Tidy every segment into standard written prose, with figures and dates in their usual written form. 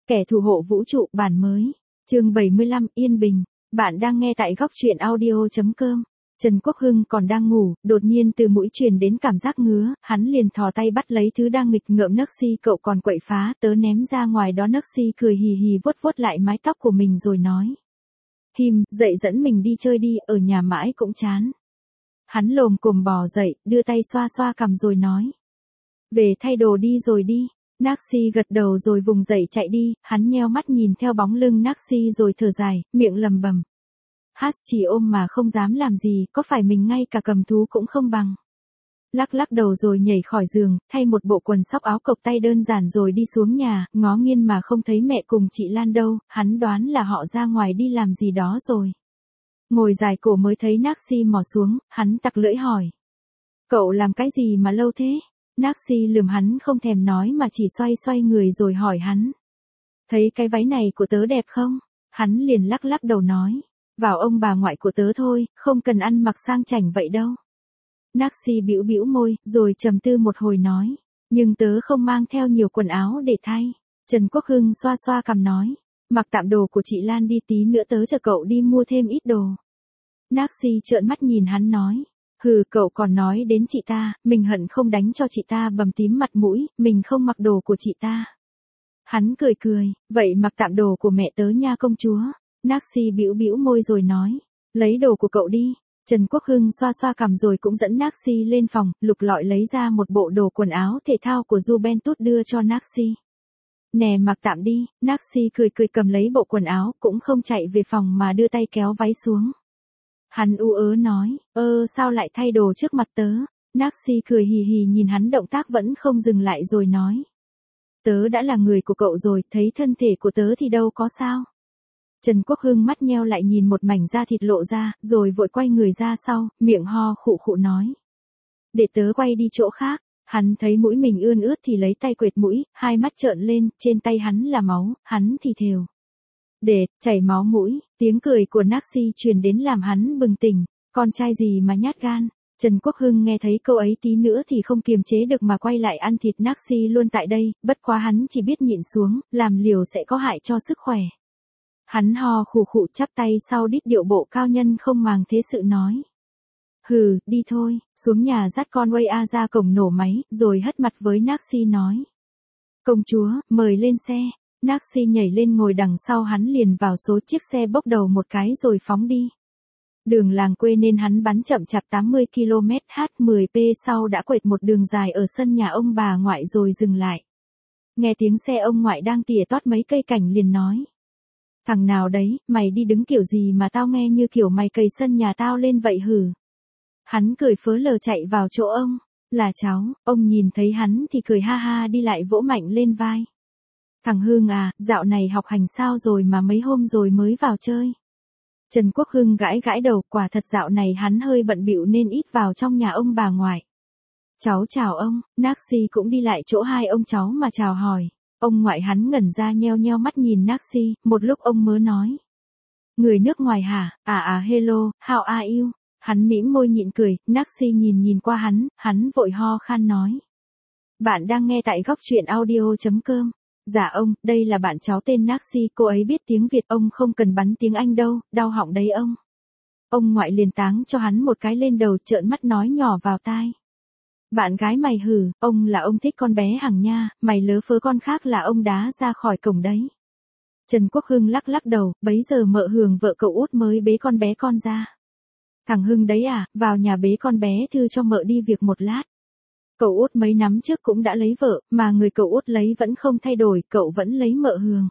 Kẻ thù hộ vũ trụ bản mới. Chương 75 Yên Bình. Bạn đang nghe tại góc truyện audio.com. Trần Quốc Hưng còn đang ngủ, đột nhiên từ mũi truyền đến cảm giác ngứa, hắn liền thò tay bắt lấy thứ đang nghịch ngợm nấc si cậu còn quậy phá, tớ ném ra ngoài đó. Nấc si cười hì hì vuốt vuốt lại mái tóc của mình rồi nói. Hìm, dậy dẫn mình đi chơi đi, ở nhà mãi cũng chán. Hắn lồm cồm bò dậy, đưa tay xoa xoa cằm rồi nói. Về thay đồ đi rồi đi. Naxi gật đầu rồi vùng dậy chạy đi, hắn nheo mắt nhìn theo bóng lưng Naxi rồi thở dài, miệng lầm bầm. Hát chỉ ôm mà không dám làm gì, có phải mình ngay cả cầm thú cũng không bằng. Lắc lắc đầu rồi nhảy khỏi giường, thay một bộ quần sóc áo cộc tay đơn giản rồi đi xuống nhà, ngó nghiêng mà không thấy mẹ cùng chị Lan đâu, hắn đoán là họ ra ngoài đi làm gì đó rồi. Ngồi dài cổ mới thấy Naxi mò xuống, hắn tặc lưỡi hỏi. Cậu làm cái gì mà lâu thế? Naxi lườm hắn không thèm nói mà chỉ xoay xoay người rồi hỏi hắn. Thấy cái váy này của tớ đẹp không? Hắn liền lắc lắc đầu nói. Vào ông bà ngoại của tớ thôi, không cần ăn mặc sang chảnh vậy đâu. Naxi bĩu bĩu môi, rồi trầm tư một hồi nói. Nhưng tớ không mang theo nhiều quần áo để thay. Trần Quốc Hưng xoa xoa cằm nói. Mặc tạm đồ của chị Lan đi, tí nữa tớ chờ cậu đi mua thêm ít đồ. Naxi trợn mắt nhìn hắn nói. Hừ, cậu còn nói đến chị ta, mình hận không đánh cho chị ta bầm tím mặt mũi, mình không mặc đồ của chị ta. Hắn cười cười, vậy mặc tạm đồ của mẹ tớ nha công chúa. Naxi bĩu bĩu môi rồi nói, lấy đồ của cậu đi. Trần Quốc Hưng xoa xoa cằm rồi cũng dẫn Naxi lên phòng, lục lọi lấy ra một bộ đồ quần áo thể thao của Juventus đưa cho Naxi. Nè mặc tạm đi. Naxi cười cười cầm lấy bộ quần áo, cũng không chạy về phòng mà đưa tay kéo váy xuống. Hắn u ớ nói, sao lại thay đồ trước mặt tớ? Naxi cười hì hì nhìn hắn động tác vẫn không dừng lại rồi nói. Tớ đã là người của cậu rồi, thấy thân thể của tớ thì đâu có sao. Trần Quốc Hưng mắt nheo lại nhìn một mảnh da thịt lộ ra, rồi vội quay người ra sau, miệng ho khụ khụ nói. Để tớ quay đi chỗ khác. Hắn thấy mũi mình ươn ướt thì lấy tay quệt mũi, hai mắt trợn lên, trên tay hắn là máu, hắn thì thều. Để, chảy máu mũi, tiếng cười của Naxi truyền đến làm hắn bừng tỉnh, con trai gì mà nhát gan. Trần Quốc Hưng nghe thấy câu ấy tí nữa thì không kiềm chế được mà quay lại ăn thịt Naxi luôn tại đây, bất quá hắn chỉ biết nhịn xuống, làm liều sẽ có hại cho sức khỏe. Hắn ho khụ khụ chắp tay sau đít điệu bộ cao nhân không màng thế sự nói. Hừ, đi thôi, xuống nhà dắt con Raya ra cổng nổ máy, rồi hất mặt với Naxi nói. Công chúa, mời lên xe. Naxi nhảy lên ngồi đằng sau hắn liền vào số chiếc xe bốc đầu một cái rồi phóng đi. Đường làng quê nên hắn bắn chậm chạp 80 km/h, sau đã quệt một đường dài ở sân nhà ông bà ngoại rồi dừng lại. Nghe tiếng xe ông ngoại đang tỉa tót mấy cây cảnh liền nói. Thằng nào đấy, mày đi đứng kiểu gì mà tao nghe như kiểu mày cày sân nhà tao lên vậy hử? Hắn cười phớ lờ chạy vào chỗ ông. Là cháu, ông nhìn thấy hắn thì cười ha ha đi lại vỗ mạnh lên vai. Thằng Hưng à, dạo này học hành sao rồi mà mấy hôm rồi mới vào chơi. Trần Quốc Hưng gãi gãi đầu, quả thật dạo này hắn hơi bận bịu nên ít vào trong nhà ông bà ngoại. Cháu chào ông. Naxi cũng đi lại chỗ hai ông cháu mà chào hỏi. Ông ngoại hắn ngẩn ra nheo nheo mắt nhìn Naxi, một lúc ông mới nói. Người nước ngoài hả? Hello, how are you? Hắn mỉm môi nhịn cười, Naxi nhìn qua hắn vội ho khan nói. Bạn đang nghe tại góc truyện audio.com. Dạ ông, đây là bạn cháu tên Naxi, cô ấy biết tiếng Việt, ông không cần bắn tiếng Anh đâu, đau họng đấy ông. Ông ngoại liền táng cho hắn một cái lên đầu, trợn mắt nói nhỏ vào tai. Bạn gái mày hử, ông là ông thích con bé Hằng nha, mày lớ phớ con khác là ông đá ra khỏi cổng đấy. Trần Quốc Hưng lắc lắc đầu, bấy giờ mợ Hường vợ cậu út mới bế con bé con ra. Thằng Hưng đấy à, vào nhà bế con bé Thư cho mợ đi việc một lát. Cậu út mấy năm trước cũng đã lấy vợ, mà người cậu út lấy vẫn không thay đổi, cậu vẫn lấy mợ Hường.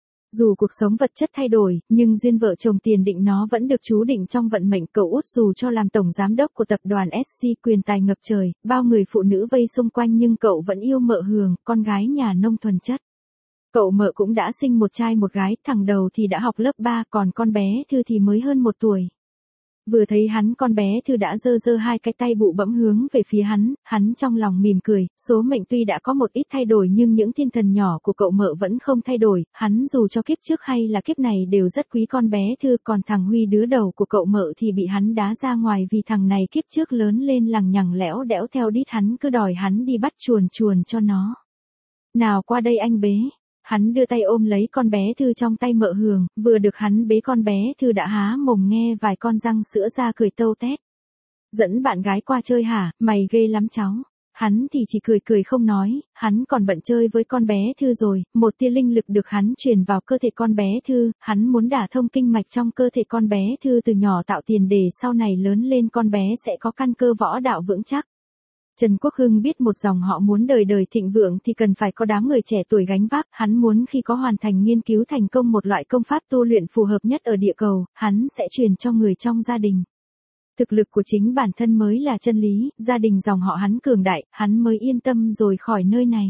Dù cuộc sống vật chất thay đổi, nhưng duyên vợ chồng tiền định nó vẫn được chú định trong vận mệnh cậu út dù cho làm tổng giám đốc của tập đoàn SC quyền tài ngập trời, bao người phụ nữ vây xung quanh nhưng cậu vẫn yêu mợ Hường, con gái nhà nông thuần chất. Cậu mợ cũng đã sinh một trai một gái, thằng đầu thì đã học lớp 3, còn con bé Thư thì mới hơn 1 tuổi. Vừa thấy hắn con bé Thư đã giơ hai cái tay bụ bẫm hướng về phía hắn trong lòng mỉm cười, số mệnh tuy đã có một ít thay đổi nhưng những thiên thần nhỏ của cậu mợ vẫn không thay đổi, hắn dù cho kiếp trước hay là kiếp này đều rất quý con bé Thư, còn thằng Huy đứa đầu của cậu mợ thì bị hắn đá ra ngoài vì thằng này kiếp trước lớn lên lằng nhằng lẽo đẽo theo đít hắn cứ đòi hắn đi bắt chuồn cho nó. Nào qua đây anh bế. hắn đưa tay ôm lấy con bé Thư trong tay Mợ Hường, vừa được hắn bế con bé Thư đã há mồm nghe vài con răng sữa ra cười tâu tét. Dẫn bạn gái qua chơi hả, mày ghê lắm cháu. Hắn thì chỉ cười cười không nói, hắn còn bận chơi với con bé Thư rồi, một tia linh lực được hắn truyền vào cơ thể con bé Thư, hắn muốn đả thông kinh mạch trong cơ thể con bé Thư từ nhỏ tạo tiền để sau này lớn lên con bé sẽ có căn cơ võ đạo vững chắc. Trần Quốc Hưng biết một dòng họ muốn đời đời thịnh vượng thì cần phải có đám người trẻ tuổi gánh vác, hắn muốn khi có hoàn thành nghiên cứu thành công một loại công pháp tu luyện phù hợp nhất ở địa cầu, hắn sẽ truyền cho người trong gia đình. Thực lực của chính bản thân mới là chân lý, gia đình dòng họ hắn cường đại, hắn mới yên tâm rồi khỏi nơi này.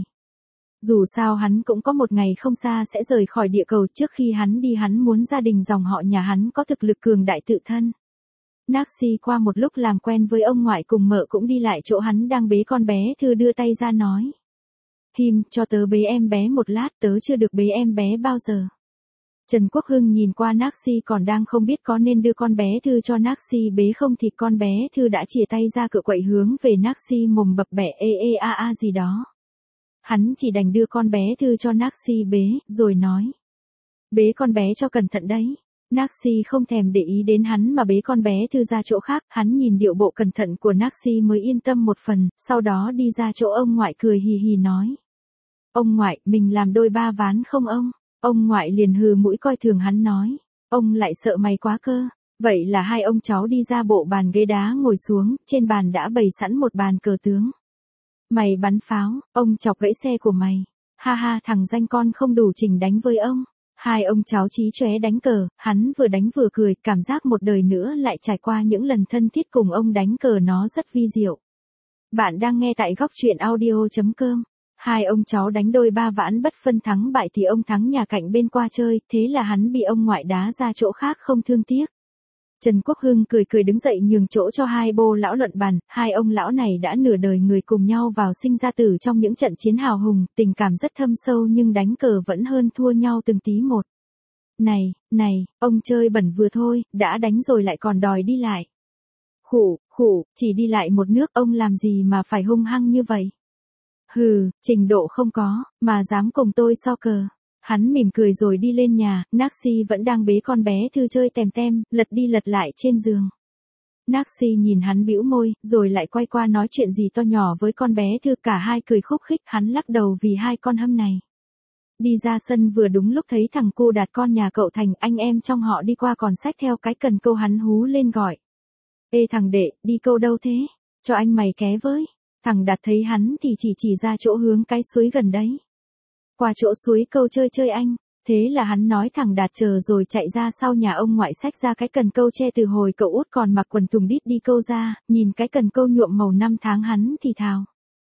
Dù sao hắn cũng có một ngày không xa sẽ rời khỏi địa cầu, trước khi hắn đi hắn muốn gia đình dòng họ nhà hắn có thực lực cường đại tự thân. Naxi qua một lúc làm quen với ông ngoại cùng Mợ cũng đi lại chỗ hắn đang bế con bé Thư đưa tay ra nói. Him, cho tớ bế em bé một lát, tớ chưa được bế em bé bao giờ. Trần Quốc Hưng nhìn qua Naxi còn đang không biết có nên đưa con bé Thư cho Naxi bế không thì con bé Thư đã chìa tay ra cựa quậy hướng về Naxi mồm bập bẹ a gì đó. Hắn chỉ đành đưa con bé Thư cho Naxi bế, rồi nói. Bế con bé cho cẩn thận đấy. Naxi không thèm để ý đến hắn mà bế con bé Thư ra chỗ khác, hắn nhìn điệu bộ cẩn thận của Naxi mới yên tâm một phần, sau đó đi ra chỗ ông ngoại cười hì hì nói. Ông ngoại, mình làm đôi ba ván không ông? Ông ngoại liền hừ mũi coi thường hắn nói. Ông lại sợ mày quá cơ. Vậy là hai ông cháu đi ra bộ bàn ghế đá ngồi xuống, trên bàn đã bày sẵn một bàn cờ tướng. Mày bắn pháo, ông chọc gãy xe của mày. Ha ha, thằng danh con không đủ trình đánh với ông. Hai ông cháu chí chóe đánh cờ, hắn vừa đánh vừa cười, cảm giác một đời nữa lại trải qua những lần thân thiết cùng ông đánh cờ nó rất vi diệu. Bạn đang nghe tại góc truyện audio.com. Hai ông cháu đánh đôi ba ván bất phân thắng bại thì ông thắng nhà cạnh bên qua chơi, thế là hắn bị ông ngoại đá ra chỗ khác không thương tiếc. Trần Quốc Hưng cười cười đứng dậy nhường chỗ cho hai bô lão luận bàn, hai ông lão này đã nửa đời người cùng nhau vào sinh ra tử trong những trận chiến hào hùng, tình cảm rất thâm sâu nhưng đánh cờ vẫn hơn thua nhau từng tí một. Này, ông chơi bẩn vừa thôi, đã đánh rồi lại còn đòi đi lại. Khủ, chỉ đi lại một nước ông làm gì mà phải hung hăng như vậy. Hừ, trình độ không có, mà dám cùng tôi so cờ. Hắn mỉm cười rồi đi lên nhà, Naxi vẫn đang bế con bé Thư chơi tèm tem, lật đi lật lại trên giường. Naxi nhìn hắn bĩu môi, rồi lại quay qua nói chuyện gì to nhỏ với con bé Thư, cả hai cười khúc khích, hắn lắc đầu vì hai con hâm này. Đi ra sân vừa đúng lúc thấy thằng cu Đạt con nhà cậu Thành, anh em trong họ đi qua còn xách theo cái cần câu, hắn hú lên gọi. Ê thằng đệ, đi câu đâu thế? Cho anh mày ké với. Thằng Đạt thấy hắn thì chỉ ra chỗ hướng cái suối gần đấy. Qua chỗ suối câu chơi anh. Thế là hắn nói thằng Đạt chờ rồi chạy ra sau nhà ông ngoại xách ra cái cần câu che từ hồi cậu út còn mặc quần tùng đít đi câu ra, nhìn cái cần câu nhuộm màu năm tháng hắn thì thào.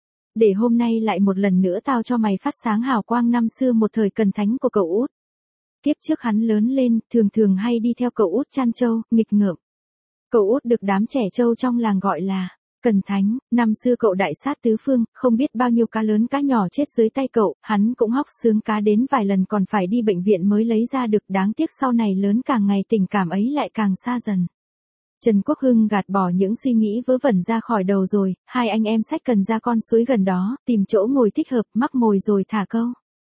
Để hôm nay lại một lần nữa tao cho mày phát sáng hào quang năm xưa một thời cần thánh của cậu út. Kiếp trước hắn lớn lên, thường hay đi theo cậu út chăn trâu, nghịch ngợm. Cậu út được đám trẻ trâu trong làng gọi là Cần Thánh, năm xưa cậu đại sát tứ phương, không biết bao nhiêu cá lớn cá nhỏ chết dưới tay cậu, hắn cũng hóc xương cá đến vài lần còn phải đi bệnh viện mới lấy ra được, đáng tiếc sau này lớn càng ngày tình cảm ấy lại càng xa dần. Trần Quốc Hưng gạt bỏ những suy nghĩ vớ vẩn ra khỏi đầu rồi, hai anh em xách cần ra con suối gần đó, tìm chỗ ngồi thích hợp, mắc mồi rồi thả câu.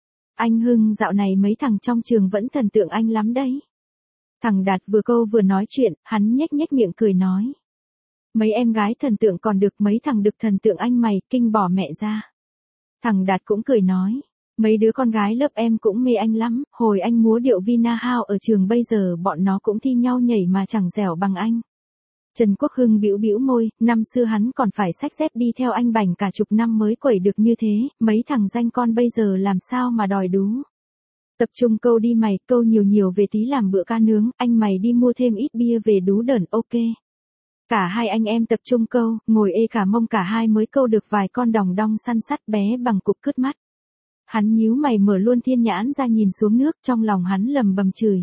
Anh Hưng, dạo này mấy thằng trong trường vẫn thần tượng anh lắm đấy. Thằng Đạt vừa câu vừa nói chuyện, hắn nhếch miệng cười nói. Mấy em gái thần tượng còn được, mấy thằng đực thần tượng anh mày, kinh bỏ mẹ ra. Thằng Đạt cũng cười nói. Mấy đứa con gái lớp em cũng mê anh lắm, hồi anh múa điệu Vina House ở trường bây giờ bọn nó cũng thi nhau nhảy mà chẳng dẻo bằng anh. Trần Quốc Hưng bĩu môi, năm xưa hắn còn phải xách dép đi theo anh Bành cả chục năm mới quẩy được như thế, mấy thằng danh con bây giờ làm sao mà đòi đú. Tập trung câu đi mày, câu nhiều về tí làm bữa cá nướng, anh mày đi mua thêm ít bia về đú đờn, ok. Cả hai anh em tập trung câu, ngồi ê cả mông, cả hai mới câu được vài con đòng đong săn sắt bé bằng cục cứt mắt. Hắn nhíu mày mở luôn thiên nhãn ra nhìn xuống nước, trong lòng hắn lầm bầm chửi.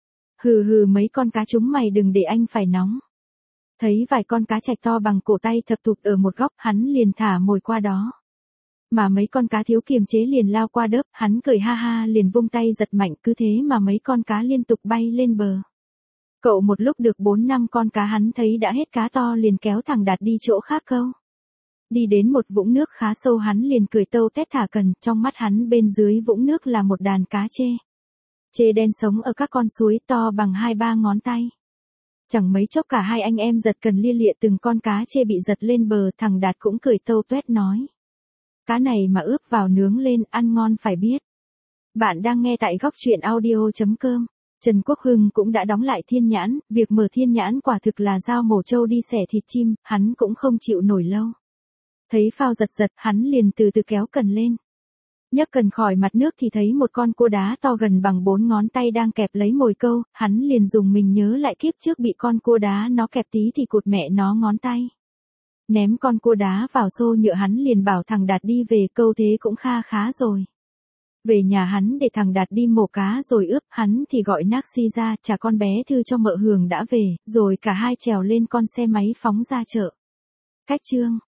Hừ mấy con cá chúng mày đừng để anh phải nóng. Thấy vài con cá trạch to bằng cổ tay thập thụt ở một góc, hắn liền thả mồi qua đó. Mà mấy con cá thiếu kiềm chế liền lao qua đớp, hắn cười ha ha liền vung tay giật mạnh, cứ thế mà mấy con cá liên tục bay lên bờ. Cậu một lúc được 4-5 con cá, hắn thấy đã hết cá to liền kéo thằng Đạt đi chỗ khác câu. Đi đến một vũng nước khá sâu hắn liền cười tâu tét thả cần, trong mắt hắn bên dưới vũng nước là một đàn cá trê. Trê đen sống ở các con suối to bằng 2-3 ngón tay. Chẳng mấy chốc cả hai anh em giật cần lia lịa từng con cá trê bị giật lên bờ, thằng Đạt cũng cười tâu tuét nói. Cá này mà ướp vào nướng lên ăn ngon phải biết. Bạn đang nghe tại góc truyện audio.com. Trần Quốc Hưng cũng đã đóng lại thiên nhãn, việc mở thiên nhãn quả thực là dao mổ trâu đi xẻ thịt chim, hắn cũng không chịu nổi lâu. Thấy phao giật giật, hắn liền từ từ kéo cần lên. Nhấc cần khỏi mặt nước thì thấy một con cua đá to gần bằng 4 ngón tay đang kẹp lấy mồi câu, hắn liền dùng mình nhớ lại kiếp trước bị con cua đá nó kẹp tí thì cụt mẹ nó ngón tay. Ném con cua đá vào xô nhựa hắn liền bảo thằng Đạt đi về, câu thế cũng khá rồi. Về nhà hắn để thằng Đạt đi mổ cá rồi ướp, hắn thì gọi Naxi ra trả con bé Thư cho mợ Hường đã về, rồi cả hai trèo lên con xe máy phóng ra chợ. Cách chương